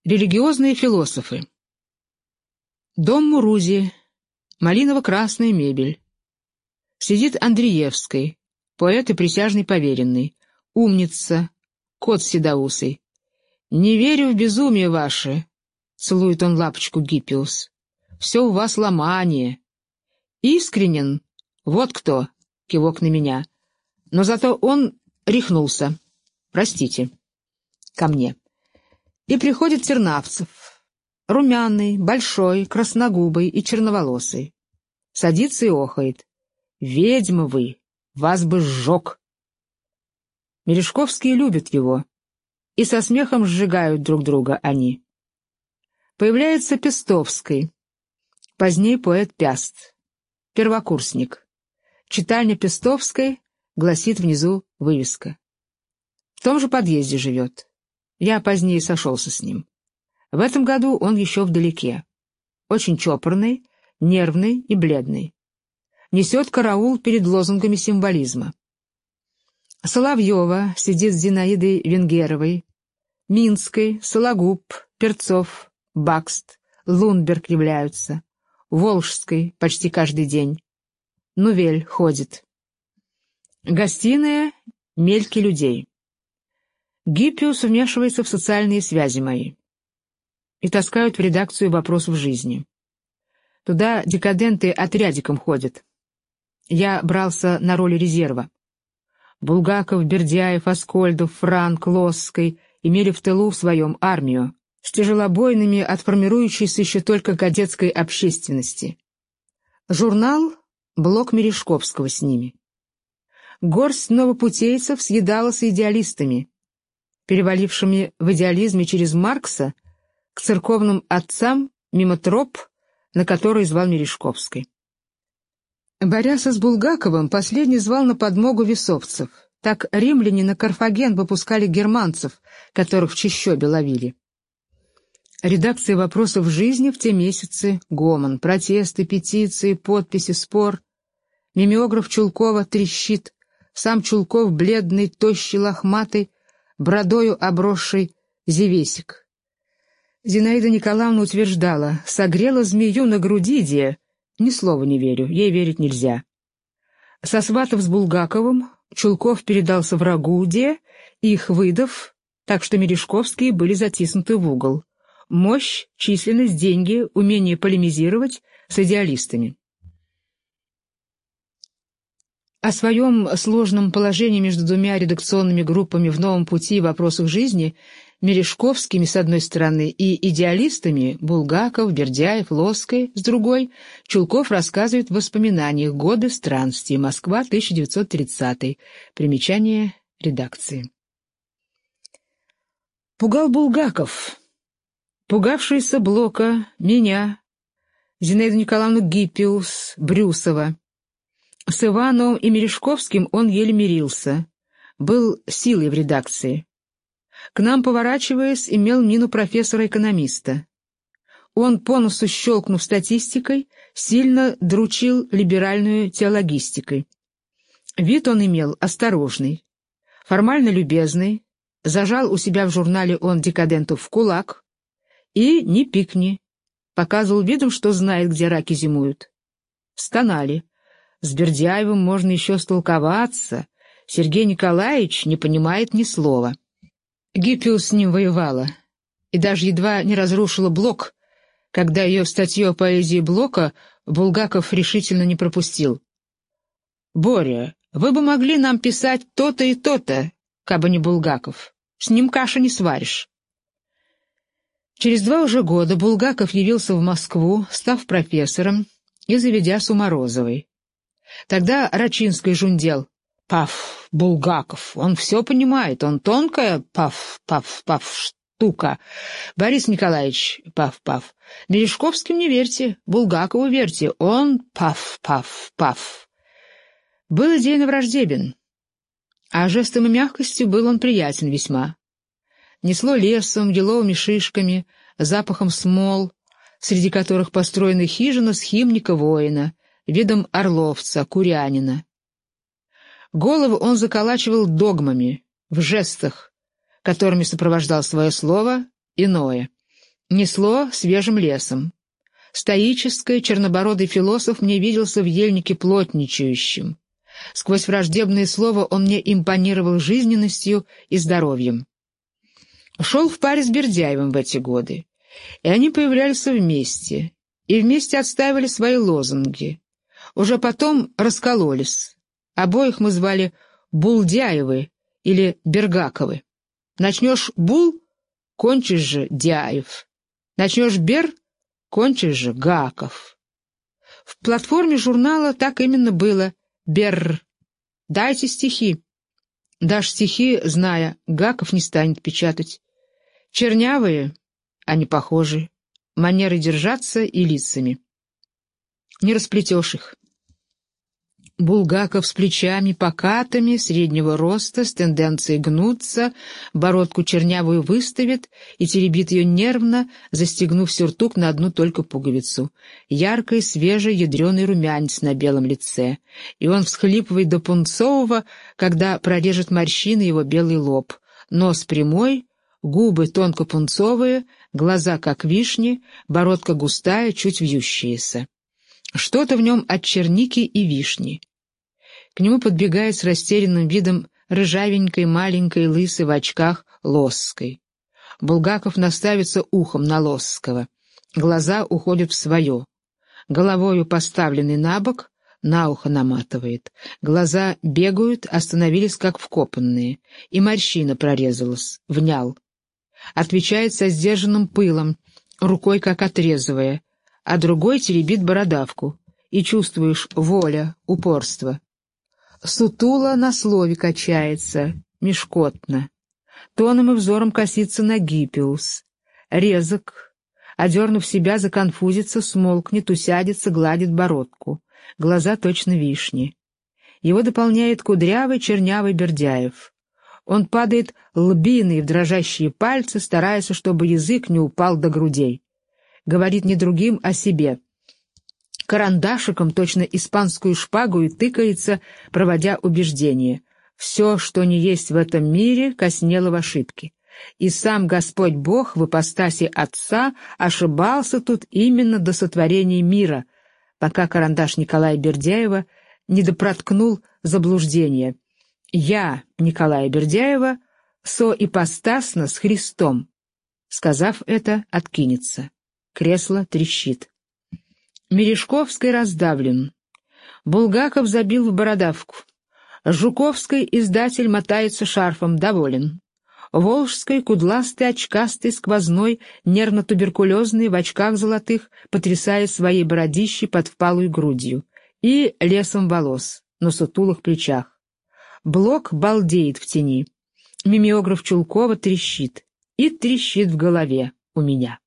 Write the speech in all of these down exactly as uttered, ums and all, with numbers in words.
Религиозные философы. Дом Мурузи, малиново-красная мебель. Сидит Андреевский, поэт и присяжный поверенный, умница, кот седоусый. «Не верю в безумие ваше», — целует он лапочку Гиппиус. «Все у вас ломание». «Искренен, вот кто», — кивок на меня. «Но зато он рехнулся. Простите». Ко мне. И приходит Тернавцев, румяный, большой, красногубый и черноволосый. Садится и охает. «Ведьма вы! Вас бы сжег!» Мережковские любят его, и со смехом сжигают друг друга они. Появляется Пестовский, позднее поэт Пяст, первокурсник. Читальня Пестовской, гласит внизу вывеска. В том же подъезде живет. Я позднее сошелся с ним. В этом году он еще вдалеке. Очень чопорный, нервный и бледный. Несет караул перед лозунгами символизма. Соловьева сидит с Зинаидой Венгеровой, Минской, Сологуб, Перцов, Бакст, Лунберг являются, Волжской почти каждый день. Нувель ходит. Гостиная — мельки людей. Гиппиус вмешивается в социальные связи мои. И таскают в редакцию вопросов жизни. Туда декаденты отрядиком ходят. Я брался на роли резерва. Булгаков, Бердяев, Аскольдов, Франк, Лосской имели в тылу в своем армию, с тяжелобойными от формирующейся еще только кадетской общественности. Журнал — блок Мережковского с ними. Горсть новопутейцев съедалась идеалистами, перевалившими в идеализме через Маркса к церковным отцам мимо троп, на который звал Мережковский. Борясь с Булгаковым, последний звал на подмогу весовцев. Так римляне на Карфаген выпускали германцев, которых в Чищобе ловили. Редакция вопросов жизни в те месяцы — гомон, протесты, петиции, подписи, спор. Мимеограф Чулкова трещит, сам Чулков бледный, тощий, лохматый, бродою обросший зевесик. Зинаида Николаевна утверждала: «Согрела змею на груди, де». Ни слова не верю, ей верить нельзя. Сосватов с Булгаковым Чулков передался врагу, де, их выдав, так что Мережковские были затиснуты в угол. Мощь, численность, деньги, умение полемизировать с идеалистами. О своем сложном положении между двумя редакционными группами в «Новом пути» и вопросах жизни, Мережковскими с одной стороны и идеалистами Булгаков, Бердяев, Лосской с другой, Чулков рассказывает в воспоминаниях «Годы странствий. Москва, тысяча девятьсот тридцатый. Примечание редакции. Пугал Булгаков, пугавшийся Блока, меня, Зинаиду Николаевну Гиппиус, Брюсова. С Ивановым и Мережковским он еле мирился, был силой в редакции. К нам, поворачиваясь, имел мину профессора-экономиста. Он, по носу щелкнув статистикой, сильно дручил либеральную теологистикой. Вид он имел осторожный, формально любезный, зажал у себя в журнале он декадентов в кулак и «не пикни», показывал видом, что знает, где раки зимуют. Стонали. С Бердяевым можно еще столковаться, Сергей Николаевич не понимает ни слова. Гиппиус с ним воевала и даже едва не разрушила Блок, когда ее статью о поэзии Блока Булгаков решительно не пропустил. «Боря, вы бы могли нам писать то-то и то-то, кабы не Булгаков. С ним каши не сваришь». Через два уже года Булгаков явился в Москву, став профессором и заведя с Уморозовой. Тогда Рачинский жундел: «Паф, Булгаков, он все понимает, он тонкая, паф, паф, паф, штука. Борис Николаевич, паф, паф. Мережковским не верьте, Булгакову верьте, он паф, паф, паф». Был идейно враждебен, а жестом и мягкостью был он приятен весьма. Несло лесом, еловыми шишками, запахом смол, среди которых построена хижина схимника-воина, видом орловца, курянина. Голову он заколачивал догмами, в жестах, которыми сопровождал свое слово иное. Несло свежим лесом. Стоический чернобородый философ мне виделся в ельнике плотничающим. Сквозь враждебное слово он мне импонировал жизненностью и здоровьем. Шел в паре с Бердяевым в эти годы, и они появлялись вместе, и вместе отстаивали свои лозунги. Уже потом раскололись. Обоих мы звали Булдяевы или Бергаковы. Начнешь Бул — кончишь же Дяев. Начнешь Бер — кончишь же Гаков. В платформе журнала так именно было. Бер, дайте стихи. Дашь стихи, зная, Гаков не станет печатать. Чернявые, они похожи, манерой держаться и лицами. Не расплетешь их. Булгаков с плечами покатыми, среднего роста, с тенденцией гнуться, бородку чернявую выставит и теребит ее нервно, застегнув сюртук на одну только пуговицу. Яркий, свежий, ядреный румянец на белом лице. И он всхлипывает до пунцового, когда прорежет морщины его белый лоб. Нос прямой, губы тонко пунцовые, глаза как вишни, бородка густая, чуть вьющаяся. Что-то в нем от черники и вишни. К нему подбегает с растерянным видом рыжавенькой, маленькой, лысой в очках Лосской. Булгаков наставится ухом на Лосского. Глаза уходят в свое. Головою поставленный на бок, на ухо наматывает. Глаза бегают, остановились как вкопанные. И морщина прорезалась, внял. Отвечает со сдержанным пылом, рукой как отрезывая, а другой теребит бородавку. И чувствуешь воля, упорство. Сутула на слове качается, мешкотно. Тоном и взором косится на Гиппиус. Резок, одернув себя, законфузится, смолкнет, усядется, гладит бородку. Глаза точно вишни. Его дополняет кудрявый чернявый Бердяев. Он падает лбиной в дрожащие пальцы, стараясь, чтобы язык не упал до грудей. Говорит не другим, а себе. Карандашиком, точно испанскую шпагу, и тыкается, проводя убеждение. Все, что не есть в этом мире, коснело в ошибке. И сам Господь Бог в ипостаси Отца ошибался тут именно до сотворения мира, пока карандаш Николая Бердяева не допроткнул заблуждение. «Я, Николая Бердяева, соипостасно с Христом». Сказав это, откинется. Кресло трещит. Мережковский раздавлен. Булгаков забил в бородавку. Жуковский издатель мотается шарфом, доволен. Волжский, кудластый, очкастый, сквозной, нервно-туберкулезный, в очках золотых, потрясает своей бородищей под впалую грудью и лесом волос на сутулых плечах. Блок балдеет в тени. Мимеограф Чулкова трещит. И трещит в голове у меня.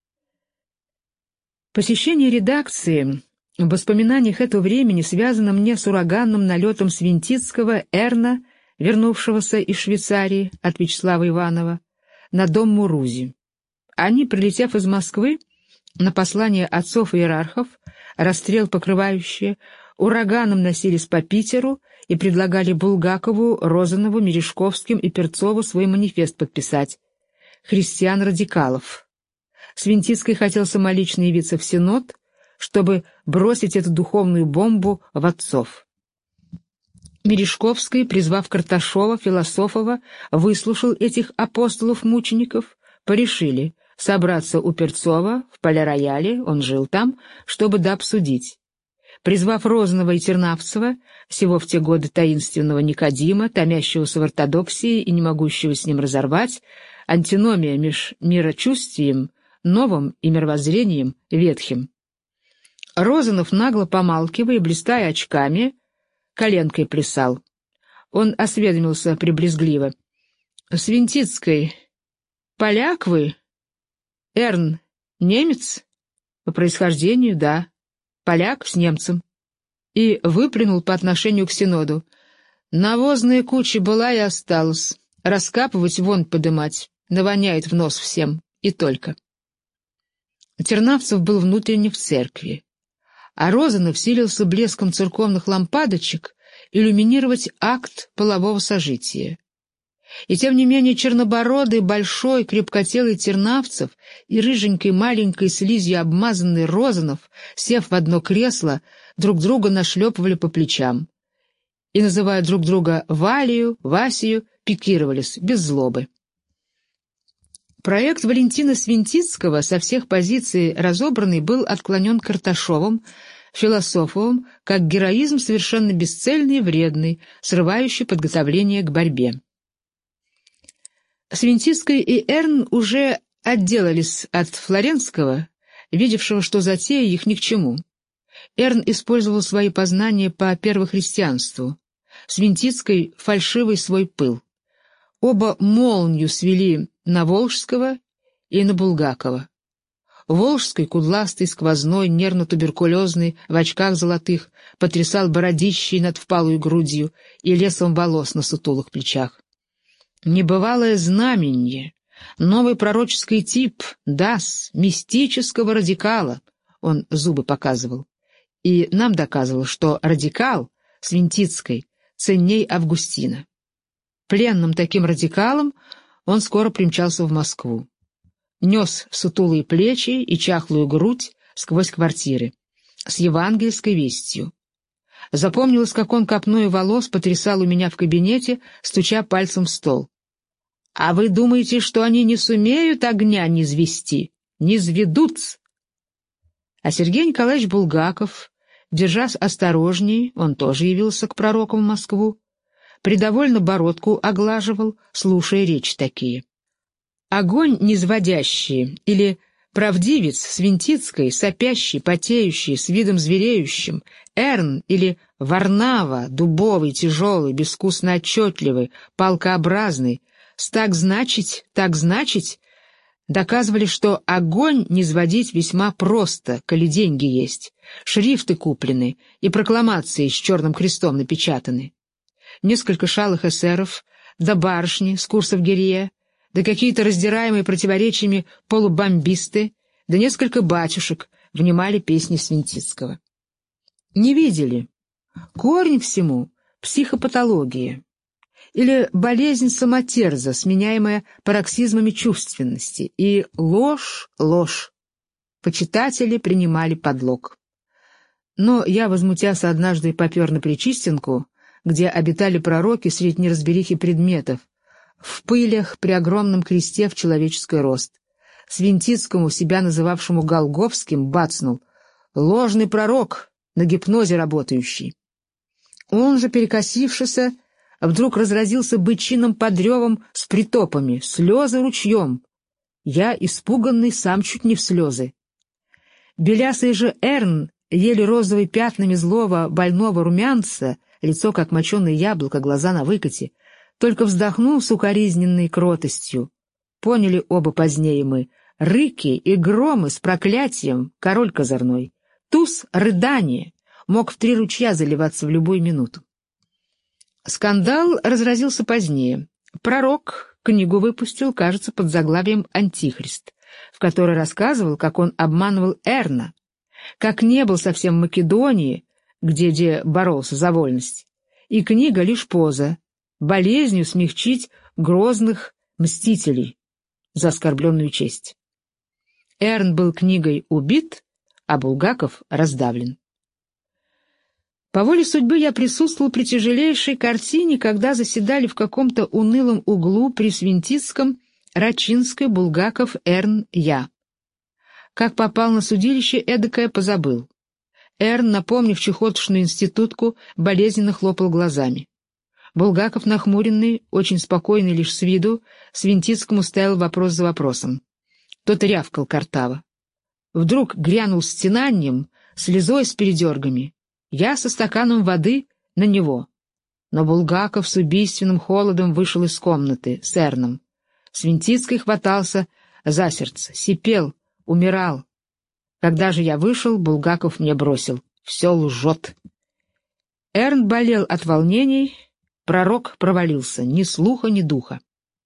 Посещение редакции в воспоминаниях этого времени связано мне с ураганным налетом Свинтицкого Эрна, вернувшегося из Швейцарии от Вячеслава Иванова, на дом Мурузи. Они, прилетев из Москвы, на послание отцов-иерархов, расстрел покрывающие, ураганом носились по Питеру и предлагали Булгакову, Розанову, Мережковским и Перцову свой манифест подписать. Христиан-радикалов. Свинтицкий хотел самолично явиться в Синод, чтобы бросить эту духовную бомбу в отцов. Мережковский, призвав Карташова, Философова, выслушал этих апостолов-мучеников, порешили собраться у Перцова в Поле-Рояле, он жил там, чтобы дообсудить. Призвав Розанова и Тернавцева, сего в те годы таинственного Никодима, томящегося в ортодоксии и не могущего с ним разорвать, антиномия меж мирочувствием новым и мировоззрением ветхим. Розанов, нагло помалкивая и блистая очками, коленкой плясал. Он осведомился приблизгливо. — Свинтицкой, поляк вы? Эрн, немец? По происхождению, да. Поляк с немцем. И выплюнул по отношению к Синоду. Навозная куча была и осталась. Раскапывать, вон подымать. Навоняет в нос всем. И только. Тернавцев был внутренне в церкви, а Розанов силился блеском церковных лампадочек иллюминировать акт полового сожития. И тем не менее чернобородый, большой, крепкотелый Тернавцев и рыженькой маленькой слизью обмазанный Розанов, сев в одно кресло, друг друга нашлепывали по плечам и, называя друг друга Валию, Васию, пикировались без злобы. Проект Валентина Свинтицкого, со всех позиций разобранный, был отклонен Карташовым, Философовым, как героизм совершенно бесцельный и вредный, срывающий подготовление к борьбе. Свинтицкий и Эрн уже отделались от Флоренского, видевшего, что затея их ни к чему. Эрн использовал свои познания по первохристианству, Свинтицкий — фальшивый свой пыл. Оба молнию свели на Волжского и на Булгакова. Волжский, кудластый, сквозной, нервно-туберкулезный, в очках золотых, потрясал бородищей над впалой грудью и лесом волос на сутулых плечах. Небывалое знаменье, новый пророческий тип, дас, мистического радикала, он зубы показывал. И нам доказывал, что радикал, Свинтицкий, ценней Августина. Пленным таким радикалом он скоро примчался в Москву. Нес сутулые плечи и чахлую грудь сквозь квартиры, с евангельской вестью. Запомнилось, как он копной волос потрясал у меня в кабинете, стуча пальцем в стол. «А вы думаете, что они не сумеют огня низвести? Низведутся!» А Сергей Николаевич Булгаков, держась осторожней, он тоже явился к пророкам в Москву, придовольно бородку оглаживал, слушая речи такие. Огонь низводящий или правдивец Свинтицкой, сопящий, потеющий, с видом звереющим, Эрн или Варнава, дубовый, тяжелый, безвкусно отчетливый, палкообразный, с так значить, так значить, доказывали, что огонь низводить весьма просто, коли деньги есть, шрифты куплены и прокламации с черным крестом напечатаны. Несколько шалых эсеров, да барышни с курсов Гирье, да какие-то раздираемые противоречиями полубомбисты, да несколько батюшек внимали песни Свинтицкого. Не видели. Корень всему — психопатология. Или болезнь самотерза, сменяемая пароксизмами чувственности. И ложь, ложь. Почитатели принимали подлог. Но я, возмутясь однажды, попер на Пречистенку, где обитали пророки средь неразберихи предметов, в пылях при огромном кресте в человеческий рост. Свинтицкому, себя называвшему Голгофским, бацнул: «Ложный пророк, на гипнозе работающий». Он же, перекосившийся, вдруг разразился бычиным подревом с притопами, слезы ручьем. Я, испуганный, сам чуть не в слезы. Белясый же Эрн, еле розовый пятнами злого больного румянца, лицо как моченое яблоко, глаза на выкате, только вздохнул с укоризненной кротостью. Поняли оба позднее мы: рыки и громы с проклятием, король козырной, туз — рыдание, мог в три ручья заливаться в любую минуту. Скандал разразился позднее. Пророк книгу выпустил, кажется, под заглавием «Антихрист», в которой рассказывал, как он обманывал Эрна, как не был совсем в Македонии, где де боролся за вольность, и книга — лишь поза, болезнью смягчить грозных мстителей за оскорбленную честь. Эрн был книгой убит, а Булгаков раздавлен. По воле судьбы я присутствовал при тяжелейшей картине, когда заседали в каком-то унылом углу при Свинтицком, Рачинской, Булгаков, Эрн, я. Как попал на судилище, эдакое позабыл. Эрн, напомнив чехотошную институтку, болезненно хлопал глазами. Булгаков, нахмуренный, очень спокойный лишь с виду, Свинтицкому ставил вопрос за вопросом. Тот рявкал картаво. Вдруг грянул стенанием, слезой с передергами. Я со стаканом воды на него. Но Булгаков с убийственным холодом вышел из комнаты с Эрном. Свинтицкий хватался за сердце, сипел, умирал. Когда же я вышел, Булгаков мне бросил: «Все лжет». Эрн болел от волнений, пророк провалился, ни слуха, ни духа.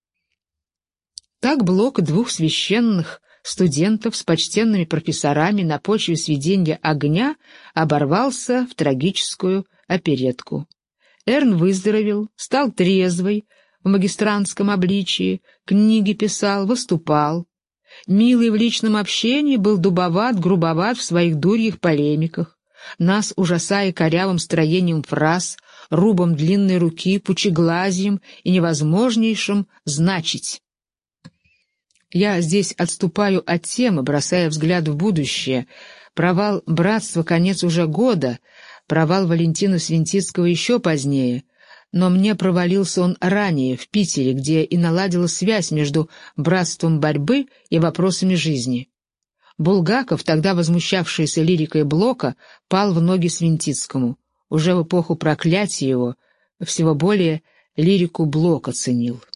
Так блок двух священных студентов с почтенными профессорами на почве сведения огня оборвался в трагическую оперетку. Эрн выздоровел, стал трезвый, в магистрантском обличии, книги писал, выступал. Милый в личном общении, был дубоват, грубоват в своих дурьих полемиках, нас ужасая корявым строением фраз, рубом длинной руки, пучеглазием и невозможнейшим значить. Я здесь отступаю от темы, бросая взгляд в будущее. Провал братства — конец уже года, провал Валентина Свинтицкого еще позднее, но мне провалился он ранее, в Питере, где и наладила связь между братством борьбы и вопросами жизни. Булгаков, тогда возмущавшийся лирикой Блока, пал в ноги Свинтицкому. Уже в эпоху проклятия его всего более лирику Блока ценил.